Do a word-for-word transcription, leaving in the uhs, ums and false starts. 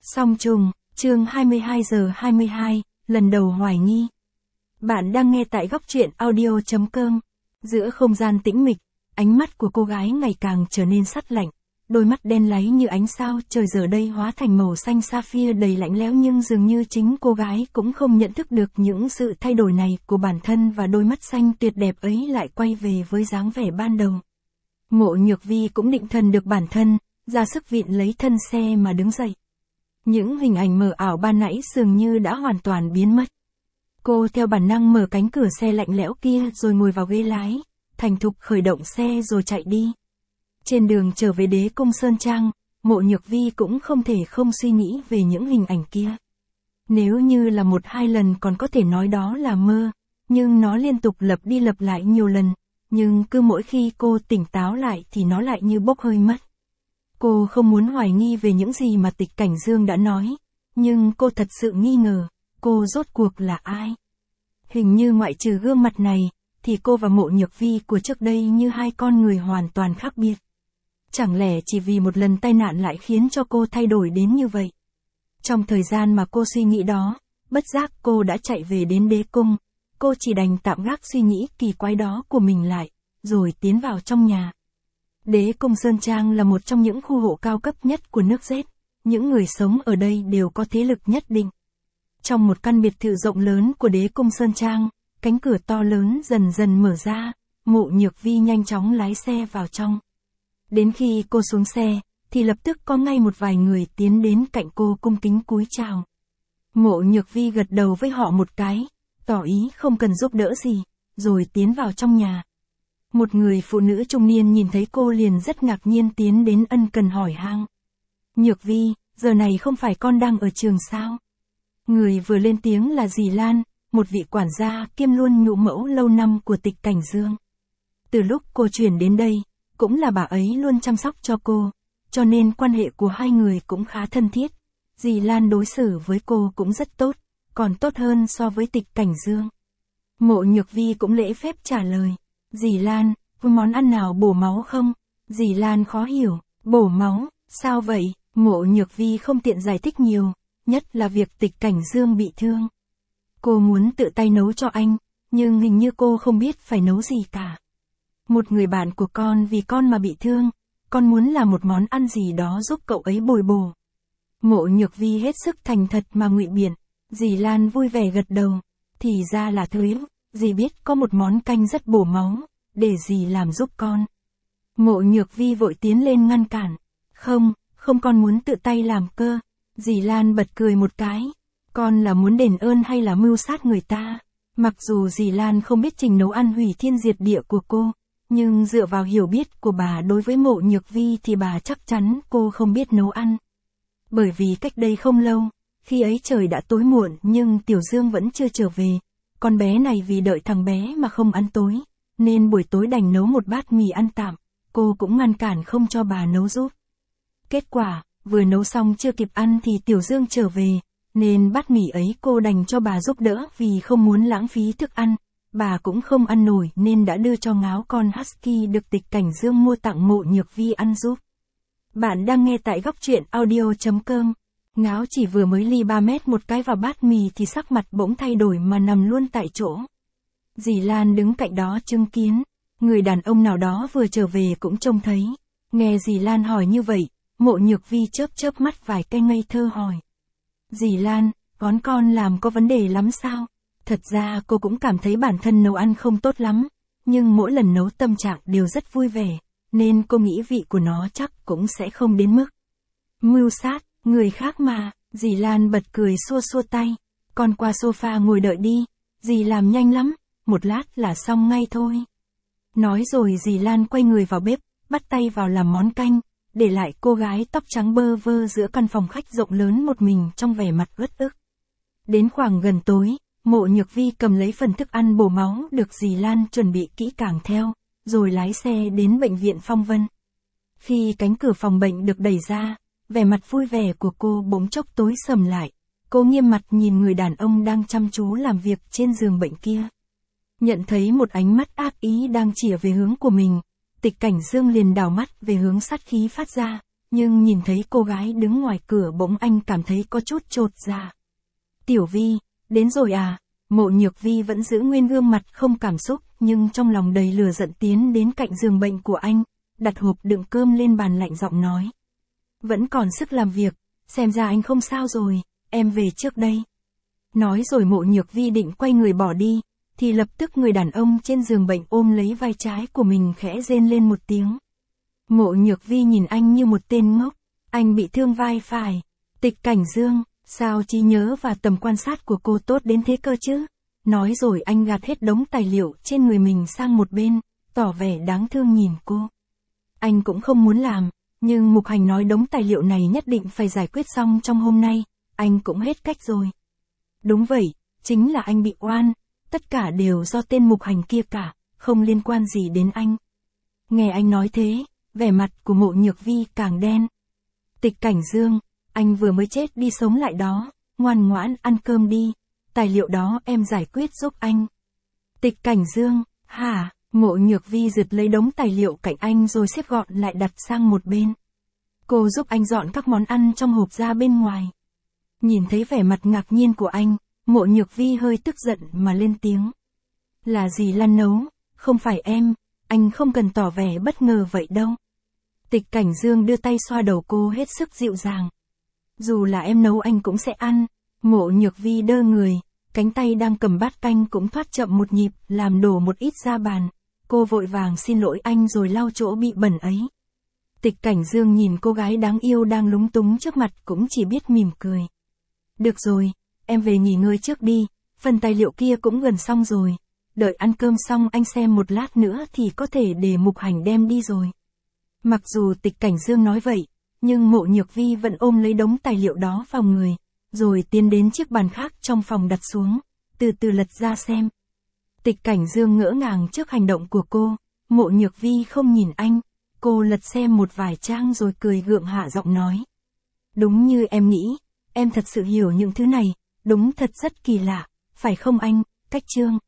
Song trùng, chương hai mươi hai giờ hai mươi hai, lần đầu hoài nghi. Bạn đang nghe tại góc truyện audio chấm com. Giữa không gian tĩnh mịch, ánh mắt của cô gái ngày càng trở nên sắt lạnh. Đôi mắt đen láy như ánh sao trời giờ đây hóa thành màu xanh sapphire đầy lạnh lẽo, nhưng dường như chính cô gái cũng không nhận thức được những sự thay đổi này của bản thân, và đôi mắt xanh tuyệt đẹp ấy lại quay về với dáng vẻ ban đầu. Mộ Nhược Vi cũng định thần được bản thân, ra sức vịn lấy thân xe mà đứng dậy. Những hình ảnh mờ ảo ban nãy dường như đã hoàn toàn biến mất. Cô theo bản năng mở cánh cửa xe lạnh lẽo kia rồi ngồi vào ghế lái, thành thục khởi động xe rồi chạy đi. Trên đường trở về Đế Cung Sơn Trang, Mộ Nhược Vi cũng không thể không suy nghĩ về những hình ảnh kia. Nếu như là một hai lần còn có thể nói đó là mơ, nhưng nó liên tục lặp đi lặp lại nhiều lần, nhưng cứ mỗi khi cô tỉnh táo lại thì nó lại như bốc hơi mất. Cô không muốn hoài nghi về những gì mà Tịch Cảnh Dương đã nói, nhưng cô thật sự nghi ngờ, cô rốt cuộc là ai? Hình như ngoại trừ gương mặt này, thì cô và Mộ Nhược Vi của trước đây như hai con người hoàn toàn khác biệt. Chẳng lẽ chỉ vì một lần tai nạn lại khiến cho cô thay đổi đến như vậy? Trong thời gian mà cô suy nghĩ đó, bất giác cô đã chạy về đến Đế Cung. Cô chỉ đành tạm gác suy nghĩ kỳ quái đó của mình lại, rồi tiến vào trong nhà. Đế Cung Sơn Trang là một trong những khu hộ cao cấp nhất của nước Z. Những người sống ở đây đều có thế lực nhất định. Trong một căn biệt thự rộng lớn của Đế Cung Sơn Trang, cánh cửa to lớn dần dần mở ra, Mộ Nhược Vi nhanh chóng lái xe vào trong. Đến khi cô xuống xe, thì lập tức có ngay một vài người tiến đến cạnh cô cung kính cúi chào. Mộ Nhược Vi gật đầu với họ một cái, tỏ ý không cần giúp đỡ gì, rồi tiến vào trong nhà. Một người phụ nữ trung niên nhìn thấy cô liền rất ngạc nhiên tiến đến ân cần hỏi han. Nhược Vi, giờ này không phải con đang ở trường sao? Người vừa lên tiếng là dì Lan, một vị quản gia kiêm luôn nhũ mẫu lâu năm của Tịch Cảnh Dương. Từ lúc cô chuyển đến đây, cũng là bà ấy luôn chăm sóc cho cô, cho nên quan hệ của hai người cũng khá thân thiết. Dì Lan đối xử với cô cũng rất tốt, còn tốt hơn so với Tịch Cảnh Dương. Mộ Nhược Vi cũng lễ phép trả lời. Dì Lan, có món ăn nào bổ máu không? Dì Lan khó hiểu, bổ máu, sao vậy? Mộ Nhược Vi không tiện giải thích nhiều, nhất là việc Tịch Cảnh Dương bị thương. Cô muốn tự tay nấu cho anh, nhưng hình như cô không biết phải nấu gì cả. Một người bạn của con vì con mà bị thương, con muốn làm một món ăn gì đó giúp cậu ấy bồi bổ. Mộ Nhược Vi hết sức thành thật mà ngụy biện. Dì Lan vui vẻ gật đầu. Thì ra là thế, dì biết có một món canh rất bổ máu, để dì làm giúp con. Mộ Nhược Vi vội tiến lên ngăn cản. Không, không, con muốn tự tay làm cơ. Dì Lan bật cười một cái. Con là muốn đền ơn hay là mưu sát người ta? Mặc dù dì Lan không biết trình nấu ăn hủy thiên diệt địa của cô, nhưng dựa vào hiểu biết của bà đối với Mộ Nhược Vi thì bà chắc chắn cô không biết nấu ăn. Bởi vì cách đây không lâu, khi ấy trời đã tối muộn nhưng Tiểu Dương vẫn chưa trở về. Con bé này vì đợi thằng bé mà không ăn tối, nên buổi tối đành nấu một bát mì ăn tạm. Cô cũng ngăn cản không cho bà nấu giúp. Kết quả, vừa nấu xong chưa kịp ăn thì Tiểu Dương trở về, nên bát mì ấy cô đành cho bà giúp đỡ vì không muốn lãng phí thức ăn. Bà cũng không ăn nổi nên đã đưa cho ngáo con Husky được Tịch Cảnh Dương mua tặng Mộ Nhược Vi ăn giúp. Bạn đang nghe tại góc truyện audio chấm com. Ngáo chỉ vừa mới ly ba mét một cái vào bát mì thì sắc mặt bỗng thay đổi mà nằm luôn tại chỗ. Dì Lan đứng cạnh đó chứng kiến. Người đàn ông nào đó vừa trở về cũng trông thấy. Nghe dì Lan hỏi như vậy, Mộ Nhược Vi chớp chớp mắt vài cái ngây thơ hỏi. Dì Lan, con con làm có vấn đề lắm sao? Thật ra cô cũng cảm thấy bản thân nấu ăn không tốt lắm, nhưng mỗi lần nấu tâm trạng đều rất vui vẻ, nên cô nghĩ vị của nó chắc cũng sẽ không đến mức mưu sát người khác mà. Dì Lan bật cười xua xua tay. Con qua sofa ngồi đợi đi, dì làm nhanh lắm, một lát là xong ngay thôi. Nói rồi dì Lan quay người vào bếp, bắt tay vào làm món canh, để lại cô gái tóc trắng bơ vơ giữa căn phòng khách rộng lớn một mình trong vẻ mặt uất ức. Đến khoảng gần tối, Mộ Nhược Vi cầm lấy phần thức ăn bổ máu được dì Lan chuẩn bị kỹ càng theo, rồi lái xe đến bệnh viện Phong Vân. Khi cánh cửa phòng bệnh được đẩy ra, vẻ mặt vui vẻ của cô bỗng chốc tối sầm lại. Cô nghiêm mặt nhìn người đàn ông đang chăm chú làm việc trên giường bệnh kia. Nhận thấy một ánh mắt ác ý đang chĩa về hướng của mình, Tịch Cảnh Dương liền đảo mắt về hướng sát khí phát ra, nhưng nhìn thấy cô gái đứng ngoài cửa bỗng anh cảm thấy có chút chột dạ. Tiểu Vi, đến rồi à? Mộ Nhược Vi vẫn giữ nguyên gương mặt không cảm xúc, nhưng trong lòng đầy lửa giận tiến đến cạnh giường bệnh của anh, đặt hộp đựng cơm lên bàn lạnh giọng nói. Vẫn còn sức làm việc, xem ra anh không sao rồi, em về trước đây. Nói rồi Mộ Nhược Vi định quay người bỏ đi, thì lập tức người đàn ông trên giường bệnh ôm lấy vai trái của mình khẽ rên lên một tiếng. Mộ Nhược Vi nhìn anh như một tên ngốc, anh bị thương vai phải. Tịch Cảnh Dương, sao trí nhớ và tầm quan sát của cô tốt đến thế cơ chứ? Nói rồi anh gạt hết đống tài liệu trên người mình sang một bên, tỏ vẻ đáng thương nhìn cô. Anh cũng không muốn làm, nhưng Mục Hành nói đống tài liệu này nhất định phải giải quyết xong trong hôm nay, anh cũng hết cách rồi. Đúng vậy, chính là anh bị oan, tất cả đều do tên Mục Hành kia cả, không liên quan gì đến anh. Nghe anh nói thế, vẻ mặt của Mộ Nhược Vi càng đen. Tịch Cảnh Dương, anh vừa mới chết đi sống lại đó, ngoan ngoãn ăn cơm đi, tài liệu đó em giải quyết giúp anh. Tịch Cảnh Dương, hả? Mộ Nhược Vi giật lấy đống tài liệu cạnh anh rồi xếp gọn lại đặt sang một bên. Cô giúp anh dọn các món ăn trong hộp ra bên ngoài. Nhìn thấy vẻ mặt ngạc nhiên của anh, Mộ Nhược Vi hơi tức giận mà lên tiếng. Là gì Lan nấu, không phải em, anh không cần tỏ vẻ bất ngờ vậy đâu. Tịch Cảnh Dương đưa tay xoa đầu cô hết sức dịu dàng. Dù là em nấu anh cũng sẽ ăn. Mộ Nhược Vi đơ người, cánh tay đang cầm bát canh cũng thoát chậm một nhịp, làm đổ một ít ra bàn. Cô vội vàng xin lỗi anh rồi lau chỗ bị bẩn ấy. Tịch Cảnh Dương nhìn cô gái đáng yêu đang lúng túng trước mặt cũng chỉ biết mỉm cười. Được rồi, em về nghỉ ngơi trước đi, phần tài liệu kia cũng gần xong rồi. Đợi ăn cơm xong anh xem một lát nữa thì có thể để Mục Hành đem đi rồi. Mặc dù Tịch Cảnh Dương nói vậy, nhưng Mộ Nhược Vi vẫn ôm lấy đống tài liệu đó vào người, rồi tiến đến chiếc bàn khác trong phòng đặt xuống, từ từ lật ra xem. Tịch Cảnh Dương ngỡ ngàng trước hành động của cô, Mộ Nhược Vi không nhìn anh, cô lật xem một vài trang rồi cười gượng hạ giọng nói. Đúng như em nghĩ, em thật sự hiểu những thứ này, đúng thật rất kỳ lạ, phải không anh, Cách Trương?